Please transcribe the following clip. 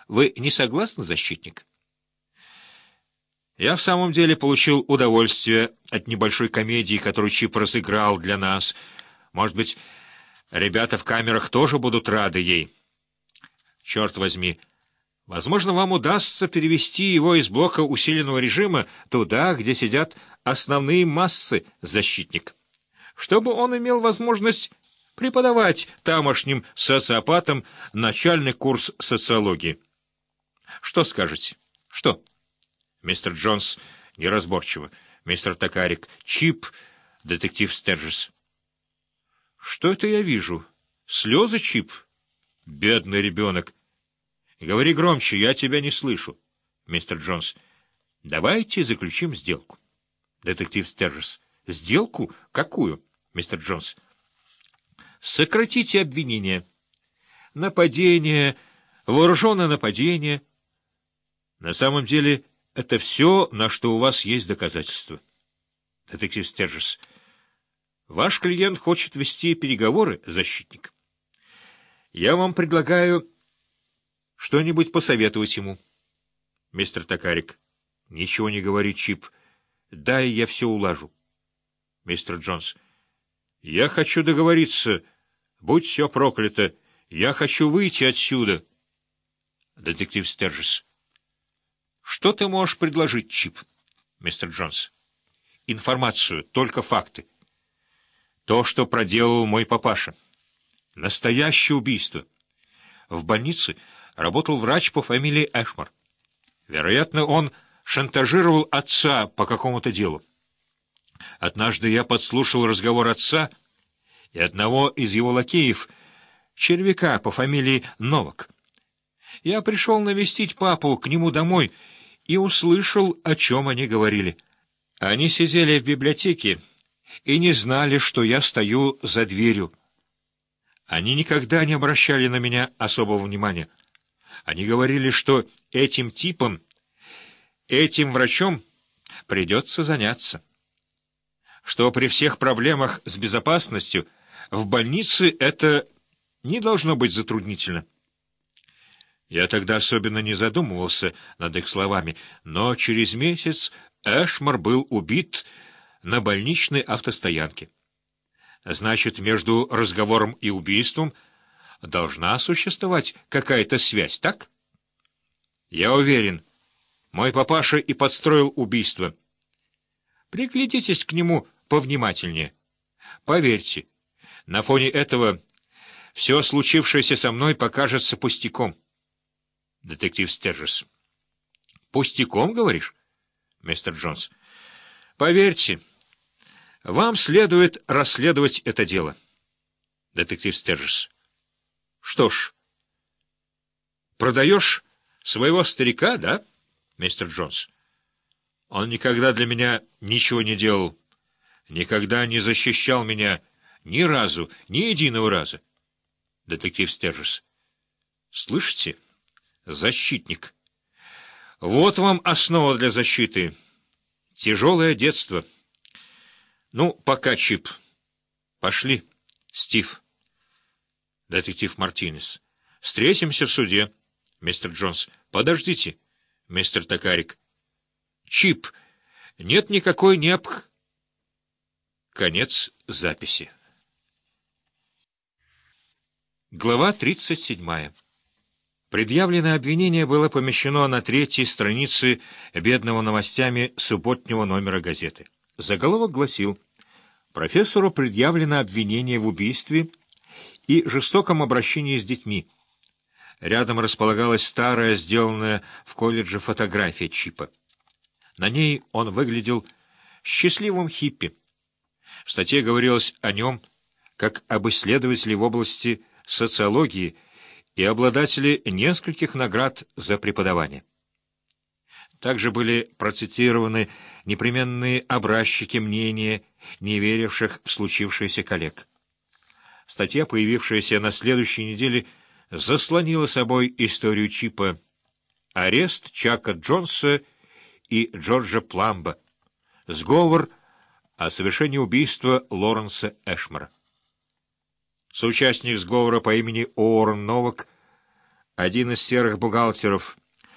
Вы не согласны, защитник? Я в самом деле получил удовольствие от небольшой комедии, которую Чип разыграл для нас. Может быть, ребята в камерах тоже будут рады ей. Черт возьми, возможно, вам удастся перевести его из блока усиленного режима туда, где сидят основные массы, защитник, чтобы он имел возможность преподавать тамошним социопатам начальный курс социологии. Что скажете? Что? Мистер Джонс неразборчиво. Мистер Токарик. Чип, детектив Стерджес. Что это я вижу? Слезы, Чип? Бедный ребенок. Говори громче, я тебя не слышу. Мистер Джонс. Давайте заключим сделку. Детектив Стерджес. Сделку? Какую? Мистер Джонс. Сократите обвинения. Нападение, вооруженное нападение. На самом деле, это все, на что у вас есть доказательства. Детектив Стерджес. Ваш клиент хочет вести переговоры, защитник. Я вам предлагаю что-нибудь посоветовать ему. Мистер Токарик. Ничего не говори, Чип. Дай я все улажу. Мистер Джонс. Я хочу договориться. Будь все проклято. Я хочу выйти отсюда. Детектив Стерджес. Что ты можешь предложить, Чип? Мистер Джонс. Информацию, только факты. То, что проделал мой папаша. Настоящее убийство. В больнице работал врач по фамилии Эшмар. Вероятно, он шантажировал отца по какому-то делу. Однажды я подслушал разговор отца и одного из его лакеев, червяка по фамилии Новак. Я пришел навестить папу к нему домой и услышал, о чем они говорили. Они сидели в библиотеке и не знали, что я стою за дверью. Они никогда не обращали на меня особого внимания. Они говорили, что этим типом, этим врачом придется заняться. Что при всех проблемах с безопасностью в больнице это не должно быть затруднительно. Я тогда особенно не задумывался над их словами, но через месяц Эшмар был убит на больничной автостоянке. Значит, между разговором и убийством должна существовать какая-то связь, так? Я уверен, мой папаша и подстроил убийство. Приглядитесь к нему повнимательнее. Поверьте, на фоне этого все случившееся со мной покажется пустяком. Детектив Стерджес. Пустяком, говоришь? Мистер Джонс. Поверьте, вам следует расследовать это дело. Детектив Стерджес. Что ж, продаешь своего старика, да, мистер Джонс? Он никогда для меня ничего не делал, никогда не защищал меня ни разу, ни единого раза. Детектив Стерджес. Слышите? Защитник. Вот вам основа для защиты. Тяжелое детство. Ну, пока, Чип. Пошли, Стив. Детектив Мартинес. Встретимся в суде. Мистер Джонс. Подождите, мистер Токарик. Чип, нет никакой Конец записи. Глава 37. Предъявленное обвинение было помещено на 3-й странице бедного новостями субботнего номера газеты. Заголовок гласил: профессору предъявлено обвинение в убийстве и жестоком обращении с детьми. Рядом располагалась старая, сделанная в колледже фотография Чипа. На ней он выглядел счастливым хиппи. В статье говорилось о нем как об исследователе в области социологии и обладателе нескольких наград за преподавание. Также были процитированы непременные образчики мнения не веривших в случившееся коллег. Статья, появившаяся на следующей неделе, заслонила собой историю Чипа, арест Чака Джонса и Джорджа Пламба, сговор о совершении убийства Лоренса Эшмара. Соучастник сговора по имени Уоррен Новак Один из серых бухгалтеров